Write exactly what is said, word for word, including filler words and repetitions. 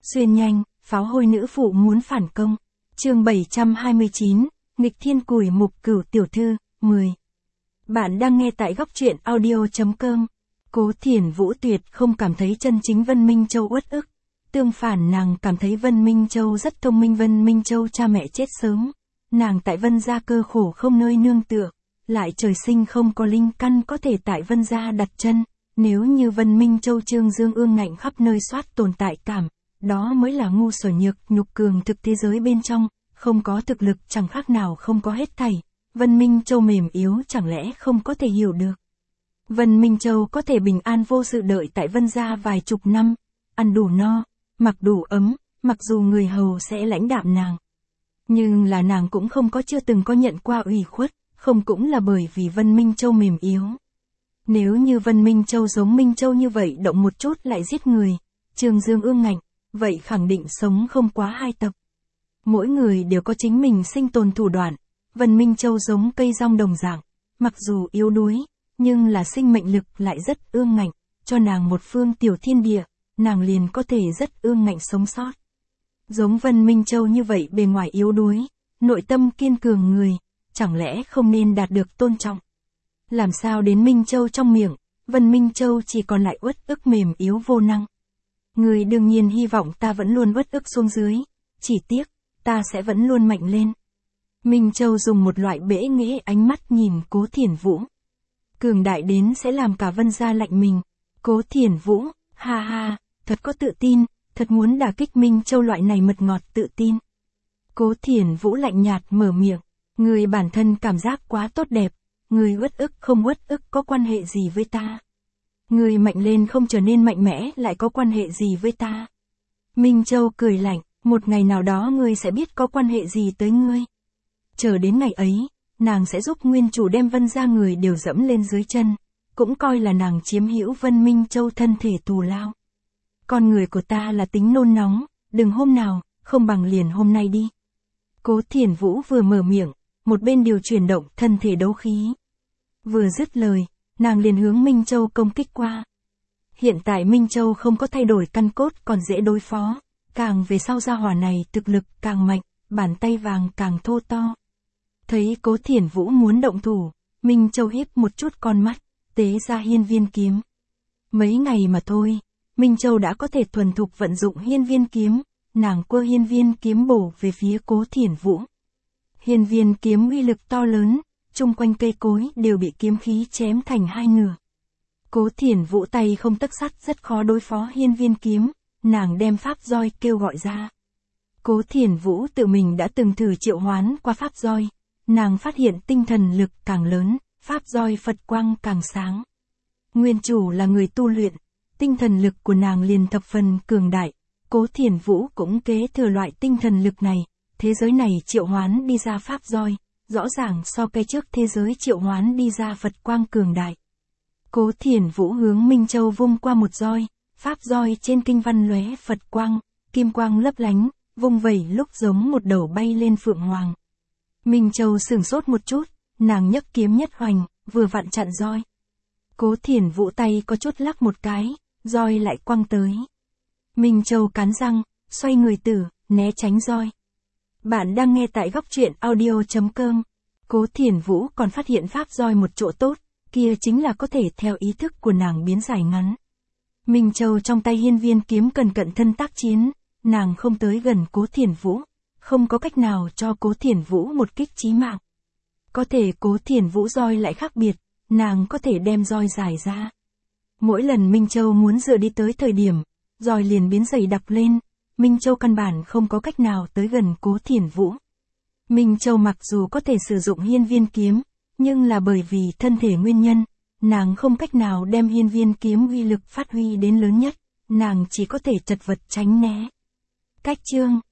Xuyên nhanh, pháo hôi nữ phụ muốn phản công. Chương bảy trăm hai mươi chín, nghịch thiên củi mục cửu tiểu thư, mười. Bạn đang nghe tại góc truyện audio chấm com. Cố Thiển Vũ tuyệt không cảm thấy chân chính Vân Minh Châu uất ức. Tương phản nàng cảm thấy Vân Minh Châu rất thông minh. Vân Minh Châu cha mẹ chết sớm. Nàng tại Vân gia cơ khổ không nơi nương tựa. Lại trời sinh không có linh căn có thể tại Vân gia đặt chân. Nếu như Vân Minh Châu trương dương ương ngạnh khắp nơi soát tồn tại cảm. Đó mới là ngu sở nhược nhục cường thực thế giới bên trong. Không có thực lực chẳng khác nào không có hết thảy. Vân Minh Châu mềm yếu chẳng lẽ không có thể hiểu được. Vân Minh Châu có thể bình an vô sự đợi tại Vân gia vài chục năm. Ăn đủ no, mặc đủ ấm, mặc dù người hầu sẽ lãnh đạm nàng. Nhưng là nàng cũng không có chưa từng có nhận qua ủy khuất, không cũng là bởi vì Vân Minh Châu mềm yếu. Nếu như Vân Minh Châu giống Minh Châu như vậy động một chút lại giết người, trương dương ương ngạnh, vậy khẳng định sống không quá hai tập. Mỗi người đều có chính mình sinh tồn thủ đoạn. Vân Minh Châu giống cây rong đồng dạng, mặc dù yếu đuối, nhưng là sinh mệnh lực lại rất ương ngạnh, cho nàng một phương tiểu thiên địa, nàng liền có thể rất ương ngạnh sống sót. Giống Vân Minh Châu như vậy bề ngoài yếu đuối, nội tâm kiên cường người, chẳng lẽ không nên đạt được tôn trọng. Làm sao đến Minh Châu trong miệng, Vân Minh Châu chỉ còn lại uất ức mềm yếu vô năng. Người đương nhiên hy vọng ta vẫn luôn uất ức xuống dưới, chỉ tiếc, ta sẽ vẫn luôn mạnh lên. Minh Châu dùng một loại bẽ nghễ ánh mắt nhìn Cố Thiển Vũ. Cường đại đến sẽ làm cả Vân gia lạnh mình. Cố Thiển Vũ, ha ha, thật có tự tin, thật muốn đả kích Minh Châu loại này mật ngọt tự tin. Cố Thiển Vũ lạnh nhạt mở miệng, người bản thân cảm giác quá tốt đẹp, người uất ức không uất ức có quan hệ gì với ta. Người mạnh lên không trở nên mạnh mẽ lại có quan hệ gì với ta. Minh Châu cười lạnh, một ngày nào đó ngươi sẽ biết có quan hệ gì tới ngươi. Chờ đến ngày ấy, nàng sẽ giúp nguyên chủ đem Vân gia người đều dẫm lên dưới chân, cũng coi là nàng chiếm hữu Vân Minh Châu thân thể tù lao. Con người của ta là tính nôn nóng, đừng hôm nào, không bằng liền hôm nay đi. Cố Thiển Vũ vừa mở miệng, một bên điều chuyển động thân thể đấu khí. Vừa dứt lời, nàng liền hướng Minh Châu công kích qua. Hiện tại Minh Châu không có thay đổi căn cốt còn dễ đối phó, càng về sau gia hỏa này thực lực càng mạnh, bàn tay vàng càng thô to. Thấy Cố Thiển Vũ muốn động thủ, Minh Châu hiếp một chút con mắt, tế ra hiên viên kiếm. Mấy ngày mà thôi, Minh Châu đã có thể thuần thục vận dụng hiên viên kiếm, nàng quơ hiên viên kiếm bổ về phía Cố Thiển Vũ. Hiên viên kiếm uy lực to lớn, chung quanh cây cối đều bị kiếm khí chém thành hai nửa. Cố Thiển Vũ tay không tấc sắt rất khó đối phó hiên viên kiếm, nàng đem pháp roi kêu gọi ra. Cố Thiển Vũ tự mình đã từng thử triệu hoán qua pháp roi. Nàng phát hiện tinh thần lực càng lớn, pháp roi Phật quang càng sáng. Nguyên chủ là người tu luyện, tinh thần lực của nàng liền thập phần cường đại. Cố Thiển Vũ cũng kế thừa loại tinh thần lực này, thế giới này triệu hoán đi ra pháp roi, rõ ràng so cái trước thế giới triệu hoán đi ra Phật quang cường đại. Cố Thiển Vũ hướng Minh Châu vung qua một roi, pháp roi trên kinh văn lóe Phật quang, kim quang lấp lánh, vung vẩy lúc giống một đầu bay lên phượng hoàng. Minh Châu sửng sốt một chút, nàng nhấc kiếm nhất hoành, vừa vặn chặn roi. Cố Thiển Vũ tay có chút lắc một cái, roi lại quăng tới. Minh Châu cắn răng, xoay người tử, né tránh roi. Bạn đang nghe tại góc truyện audio chấm com. Cố Thiển Vũ còn phát hiện pháp roi một chỗ tốt, kia chính là có thể theo ý thức của nàng biến dài ngắn. Minh Châu trong tay hiên viên kiếm cần cận thân tác chiến, nàng không tới gần Cố Thiển Vũ. Không có cách nào cho Cố Thiển Vũ một kích chí mạng. Có thể Cố Thiển Vũ roi lại khác biệt, nàng có thể đem roi dài ra. Mỗi lần Minh Châu muốn dựa đi tới thời điểm, roi liền biến dày đặc lên, Minh Châu căn bản không có cách nào tới gần Cố Thiển Vũ. Minh Châu mặc dù có thể sử dụng hiên viên kiếm, nhưng là bởi vì thân thể nguyên nhân, nàng không cách nào đem hiên viên kiếm uy lực phát huy đến lớn nhất, nàng chỉ có thể chật vật tránh né. Cách chương